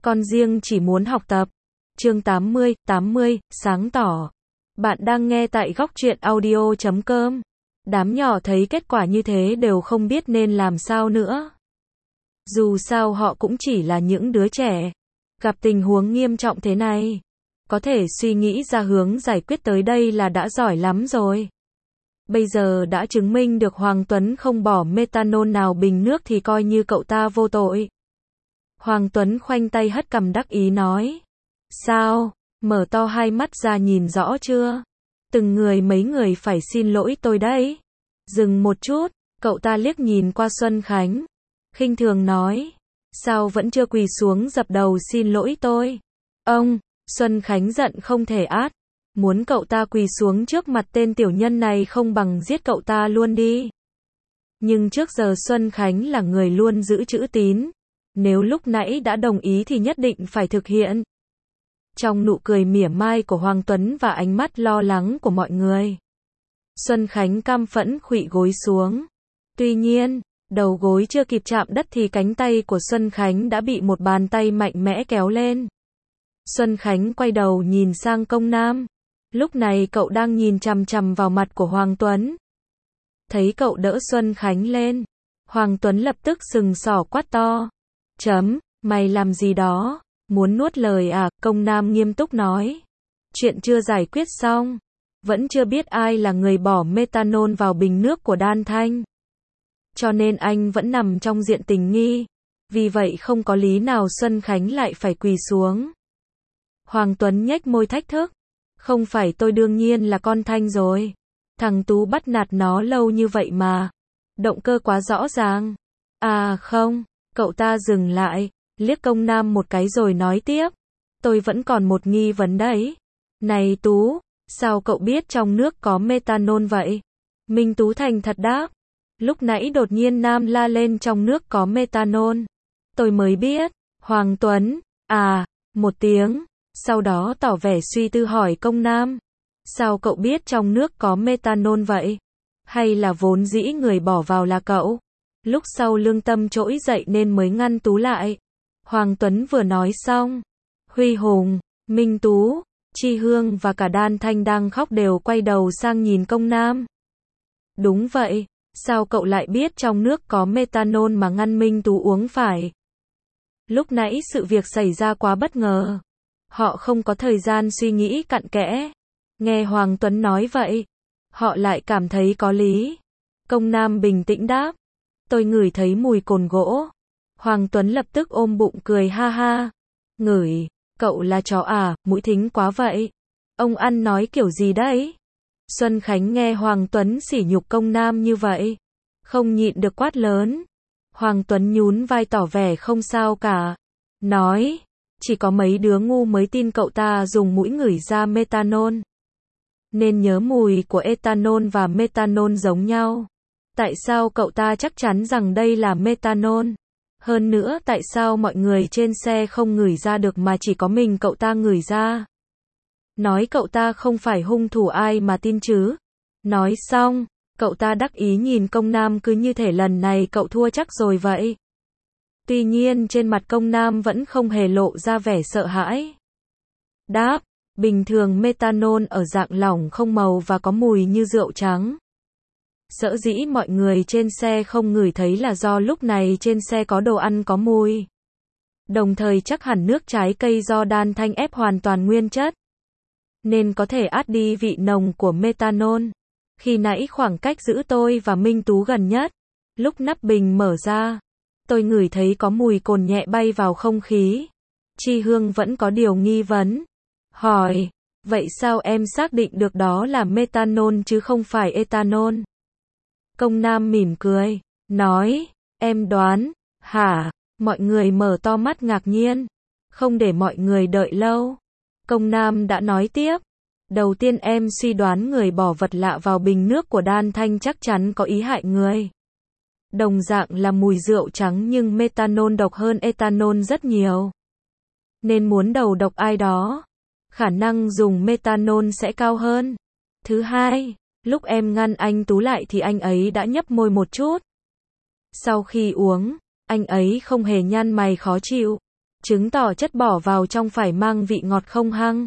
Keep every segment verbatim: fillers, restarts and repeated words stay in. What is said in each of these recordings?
Con riêng chỉ muốn học tập. Chương tám mươi, tám mươi, sáng tỏ. Bạn đang nghe tại góc truyện audio chấm com. Đám nhỏ thấy kết quả như thế đều không biết nên làm sao nữa. Dù sao họ cũng chỉ là những đứa trẻ. Gặp tình huống nghiêm trọng thế này, có thể suy nghĩ ra hướng giải quyết tới đây là đã giỏi lắm rồi. Bây giờ đã chứng minh được Hoàng Tuấn không bỏ methanol nào bình nước thì coi như cậu ta vô tội. Hoàng Tuấn khoanh tay hất cằm đắc ý nói. Sao? Mở to hai mắt ra nhìn rõ chưa? Từng người mấy người phải xin lỗi tôi đấy. Dừng một chút, cậu ta liếc nhìn qua Xuân Khánh. Khinh thường nói. Sao vẫn chưa quỳ xuống dập đầu xin lỗi tôi? Ông, Xuân Khánh giận không thể át. Muốn cậu ta quỳ xuống trước mặt tên tiểu nhân này không bằng giết cậu ta luôn đi. Nhưng trước giờ Xuân Khánh là người luôn giữ chữ tín. Nếu lúc nãy đã đồng ý thì nhất định phải thực hiện. Trong nụ cười mỉa mai của Hoàng Tuấn và ánh mắt lo lắng của mọi người, Xuân Khánh cam phẫn khuỵu gối xuống. Tuy nhiên, đầu gối chưa kịp chạm đất thì cánh tay của Xuân Khánh đã bị một bàn tay mạnh mẽ kéo lên. Xuân Khánh quay đầu nhìn sang Công Nam. Lúc này cậu đang nhìn chằm chằm vào mặt của Hoàng Tuấn. Thấy cậu đỡ Xuân Khánh lên, Hoàng Tuấn lập tức sừng sỏ quát to. Chấm, mày làm gì đó? Muốn nuốt lời à? Công Nam nghiêm túc nói. Chuyện chưa giải quyết xong. Vẫn chưa biết ai là người bỏ methanol vào bình nước của Đan Thanh. Cho nên anh vẫn nằm trong diện tình nghi. Vì vậy không có lý nào Xuân Khánh lại phải quỳ xuống. Hoàng Tuấn nhếch môi thách thức. Không phải tôi đương nhiên là con Thanh rồi. Thằng Tú bắt nạt nó lâu như vậy mà. Động cơ quá rõ ràng. À không, cậu ta dừng lại, liếc Công Nam một cái rồi nói tiếp. Tôi vẫn còn một nghi vấn đấy. Này Tú, sao cậu biết trong nước có methanol vậy? Minh Tú thành thật đáp. Lúc nãy đột nhiên Nam la lên trong nước có methanol. Tôi mới biết. Hoàng Tuấn, à, một tiếng. Sau đó tỏ vẻ suy tư hỏi Công Nam. Sao cậu biết trong nước có methanol vậy? Hay là vốn dĩ người bỏ vào là cậu? Lúc sau lương tâm trỗi dậy nên mới ngăn Tú lại. Hoàng Tuấn vừa nói xong, Huy Hùng, Minh Tú, Chi Hương và cả Đan Thanh đang khóc đều quay đầu sang nhìn Công Nam. Đúng vậy, sao cậu lại biết trong nước có methanol mà ngăn Minh Tú uống phải? Lúc nãy sự việc xảy ra quá bất ngờ. Họ không có thời gian suy nghĩ cặn kẽ. Nghe Hoàng Tuấn nói vậy, họ lại cảm thấy có lý. Công Nam bình tĩnh đáp. Tôi ngửi thấy mùi cồn gỗ. Hoàng Tuấn lập tức ôm bụng cười ha ha. Ngửi, cậu là chó à, mũi thính quá vậy. Ông ăn nói kiểu gì đấy? Xuân Khánh nghe Hoàng Tuấn sỉ nhục Công Nam như vậy, không nhịn được quát lớn. Hoàng Tuấn nhún vai tỏ vẻ không sao cả. Nói, chỉ có mấy đứa ngu mới tin cậu ta dùng mũi ngửi ra methanol. Nên nhớ mùi của ethanol và methanol giống nhau. Tại sao cậu ta chắc chắn rằng đây là methanol? Hơn nữa tại sao mọi người trên xe không ngửi ra được mà chỉ có mình cậu ta ngửi ra? Nói cậu ta không phải hung thủ ai mà tin chứ? Nói xong, cậu ta đắc ý nhìn Công Nam cứ như thể lần này cậu thua chắc rồi vậy. Tuy nhiên trên mặt Công Nam vẫn không hề lộ ra vẻ sợ hãi. Đáp, bình thường methanol ở dạng lỏng không màu và có mùi như rượu trắng. Sở dĩ mọi người trên xe không ngửi thấy là do lúc này trên xe có đồ ăn có mùi. Đồng thời chắc hẳn nước trái cây do Đan Thanh ép hoàn toàn nguyên chất, nên có thể át đi vị nồng của methanol. Khi nãy khoảng cách giữa tôi và Minh Tú gần nhất, lúc nắp bình mở ra, tôi ngửi thấy có mùi cồn nhẹ bay vào không khí. Chi Hương vẫn có điều nghi vấn. Hỏi, vậy sao em xác định được đó là methanol chứ không phải ethanol? Công Nam mỉm cười, nói, em đoán, hả? Mọi người mở to mắt ngạc nhiên. Không để mọi người đợi lâu, Công Nam đã nói tiếp. Đầu tiên em suy đoán người bỏ vật lạ vào bình nước của Đan Thanh chắc chắn có ý hại người. Đồng dạng là mùi rượu trắng nhưng methanol độc hơn ethanol rất nhiều. Nên muốn đầu độc ai đó, khả năng dùng methanol sẽ cao hơn. Thứ hai, lúc em ngăn anh Tú lại thì anh ấy đã nhấp môi một chút. Sau khi uống, anh ấy không hề nhăn mày khó chịu. chứng tỏ chất bỏ vào trong phải mang vị ngọt không hăng.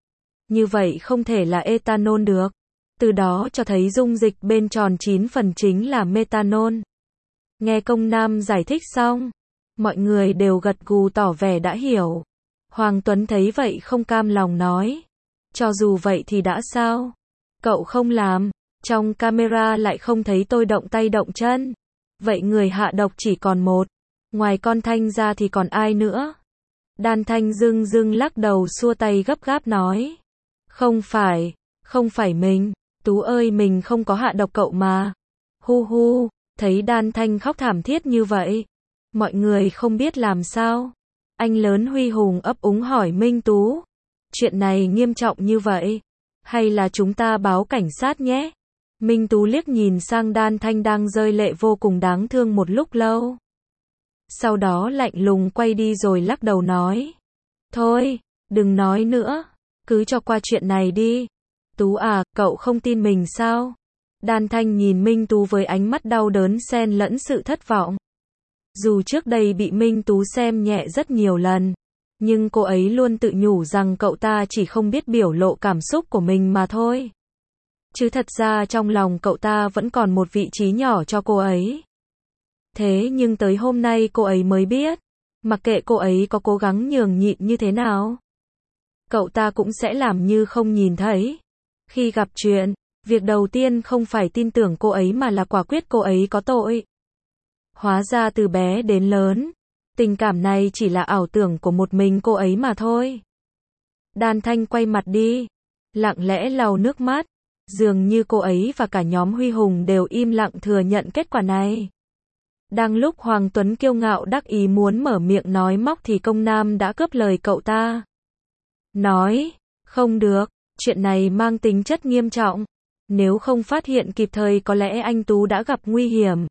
Như vậy không thể là ethanol được. Từ đó cho thấy dung dịch bên tròn chín phần chính là methanol. Nghe công nam giải thích xong, mọi người đều gật gù tỏ vẻ đã hiểu. Hoàng Tuấn thấy vậy không cam lòng nói. Cho dù vậy thì đã sao? Cậu không làm, trong camera lại không thấy tôi động tay động chân. Vậy người hạ độc chỉ còn một. Ngoài con Thanh ra thì còn ai nữa? Đan Thanh dưng dưng lắc đầu xua tay gấp gáp nói. Không phải, không phải mình. Tú ơi, mình không có hạ độc cậu mà. Hu hu, thấy Đan Thanh khóc thảm thiết như vậy. Mọi người không biết làm sao. Anh lớn Huy Hùng ấp úng hỏi Minh Tú. Chuyện này nghiêm trọng như vậy. Hay là chúng ta báo cảnh sát nhé? Minh Tú liếc nhìn sang Đan Thanh đang rơi lệ vô cùng đáng thương một lúc lâu. Sau đó lạnh lùng quay đi rồi lắc đầu nói. Thôi, đừng nói nữa. Cứ cho qua chuyện này đi. Tú à, cậu không tin mình sao? Đan Thanh nhìn Minh Tú với ánh mắt đau đớn xen lẫn sự thất vọng. Dù trước đây bị Minh Tú xem nhẹ rất nhiều lần, nhưng cô ấy luôn tự nhủ rằng cậu ta chỉ không biết biểu lộ cảm xúc của mình mà thôi. Chứ thật ra trong lòng cậu ta vẫn còn một vị trí nhỏ cho cô ấy. Thế nhưng tới hôm nay cô ấy mới biết, mặc kệ cô ấy có cố gắng nhường nhịn như thế nào, cậu ta cũng sẽ làm như không nhìn thấy. Khi gặp chuyện, việc đầu tiên không phải tin tưởng cô ấy mà là quả quyết cô ấy có tội. Hóa ra từ bé đến lớn, tình cảm này chỉ là ảo tưởng của một mình cô ấy mà thôi. Đan Thanh quay mặt đi, lặng lẽ lau nước mắt, dường như cô ấy và cả nhóm Huy Hùng đều im lặng thừa nhận kết quả này. Đang lúc Hoàng Tuấn kiêu ngạo đắc ý muốn mở miệng nói móc thì công nam đã cướp lời cậu ta. Nói, không được, chuyện này mang tính chất nghiêm trọng. Nếu không phát hiện kịp thời có lẽ anh Tú đã gặp nguy hiểm.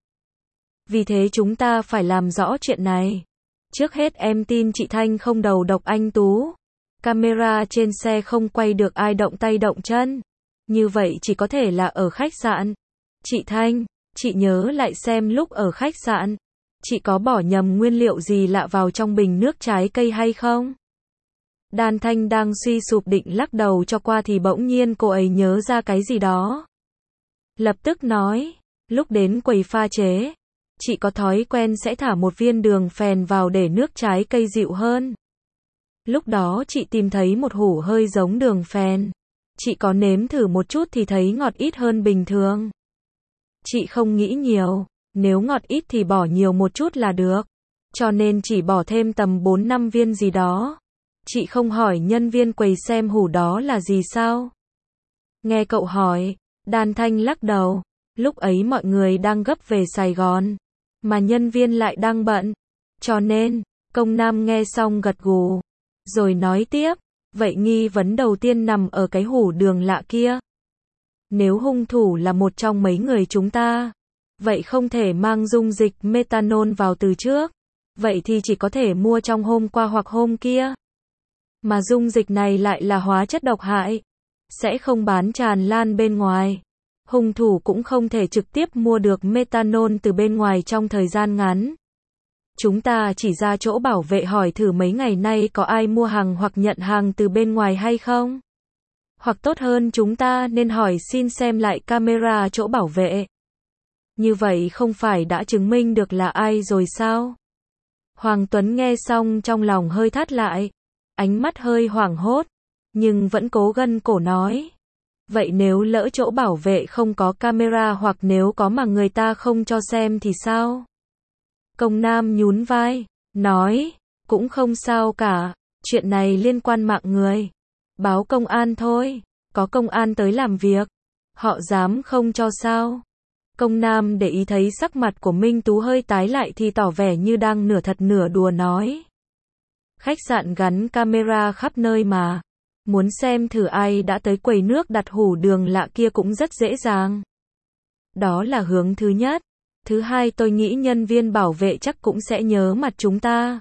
Vì thế chúng ta phải làm rõ chuyện này. Trước hết em tin chị Thanh không đầu độc anh Tú. Camera trên xe không quay được ai động tay động chân. Như vậy chỉ có thể là ở khách sạn. Chị Thanh, chị nhớ lại xem lúc ở khách sạn, chị có bỏ nhầm nguyên liệu gì lạ vào trong bình nước trái cây hay không? Đan Thanh đang suy sụp định lắc đầu cho qua thì bỗng nhiên cô ấy nhớ ra cái gì đó. Lập tức nói, lúc đến quầy pha chế, chị có thói quen sẽ thả một viên đường phèn vào để nước trái cây dịu hơn. Lúc đó chị tìm thấy một hũ hơi giống đường phèn. Chị có nếm thử một chút thì thấy ngọt ít hơn bình thường. Chị không nghĩ nhiều, nếu ngọt ít thì bỏ nhiều một chút là được. Cho nên chỉ bỏ thêm tầm bốn năm viên gì đó. Chị không hỏi nhân viên quầy xem hũ đó là gì sao? Nghe cậu hỏi, Đan Thanh lắc đầu. Lúc ấy mọi người đang gấp về Sài Gòn, mà nhân viên lại đang bận. Cho nên, công nam nghe xong gật gù. Rồi nói tiếp, vậy nghi vấn đầu tiên nằm ở cái hũ đường lạ kia. Nếu hung thủ là một trong mấy người chúng ta, vậy không thể mang dung dịch methanol vào từ trước. Vậy thì chỉ có thể mua trong hôm qua hoặc hôm kia. Mà dung dịch này lại là hóa chất độc hại, sẽ không bán tràn lan bên ngoài. Hung thủ cũng không thể trực tiếp mua được methanol từ bên ngoài trong thời gian ngắn. Chúng ta chỉ ra chỗ bảo vệ hỏi thử mấy ngày nay có ai mua hàng hoặc nhận hàng từ bên ngoài hay không? Hoặc tốt hơn chúng ta nên hỏi xin xem lại camera chỗ bảo vệ. Như vậy không phải đã chứng minh được là ai rồi sao? Hoàng Tuấn nghe xong trong lòng hơi thắt lại, ánh mắt hơi hoảng hốt, nhưng vẫn cố gân cổ nói. Vậy nếu lỡ chỗ bảo vệ không có camera hoặc nếu có mà người ta không cho xem thì sao? Công nam nhún vai, nói, cũng không sao cả, chuyện này liên quan mạng người. Báo công an thôi, có công an tới làm việc, họ dám không cho sao? Công nam để ý thấy sắc mặt của Minh Tú hơi tái lại thì tỏ vẻ như đang nửa thật nửa đùa nói. Khách sạn gắn camera khắp nơi mà. Muốn xem thử ai đã tới quầy nước đặt hũ đường lạ kia cũng rất dễ dàng. Đó là hướng thứ nhất. Thứ hai tôi nghĩ nhân viên bảo vệ chắc cũng sẽ nhớ mặt chúng ta.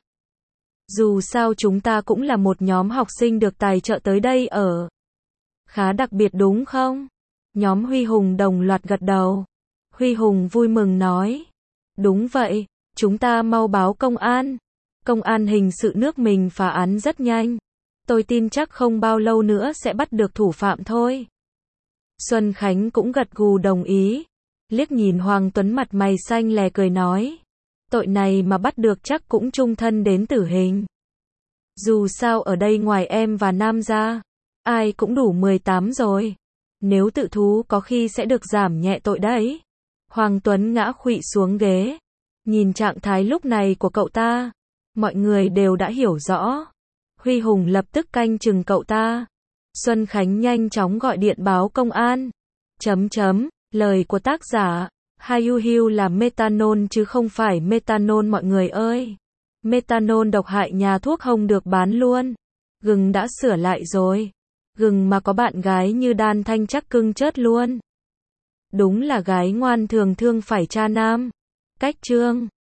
Dù sao chúng ta cũng là một nhóm học sinh được tài trợ tới đây ở. Khá đặc biệt đúng không? Nhóm Huy Hùng đồng loạt gật đầu. Huy Hùng vui mừng nói. Đúng vậy, chúng ta mau báo công an. Công an hình sự nước mình phá án rất nhanh. Tôi tin chắc không bao lâu nữa sẽ bắt được thủ phạm thôi. Xuân Khánh cũng gật gù đồng ý. Liếc nhìn Hoàng Tuấn mặt mày xanh lè cười nói. Tội này mà bắt được chắc cũng chung thân đến tử hình. Dù sao ở đây ngoài em và Nam ra, ai cũng đủ mười tám rồi. Nếu tự thú có khi sẽ được giảm nhẹ tội đấy. Hoàng Tuấn ngã khuỵu xuống ghế. Nhìn trạng thái lúc này của cậu ta, mọi người đều đã hiểu rõ. Huy Hùng lập tức canh chừng cậu ta. Xuân Khánh nhanh chóng gọi điện báo công an. Chấm chấm, lời của tác giả, Hayuhiu là methanol chứ không phải methanol mọi người ơi. Methanol độc hại nhà thuốc Hồng được bán luôn. Gừng đã sửa lại rồi. Gừng mà có bạn gái như Đan Thanh chắc cưng chớt luôn. Đúng là gái ngoan thường thương phải cha nam. Cách chương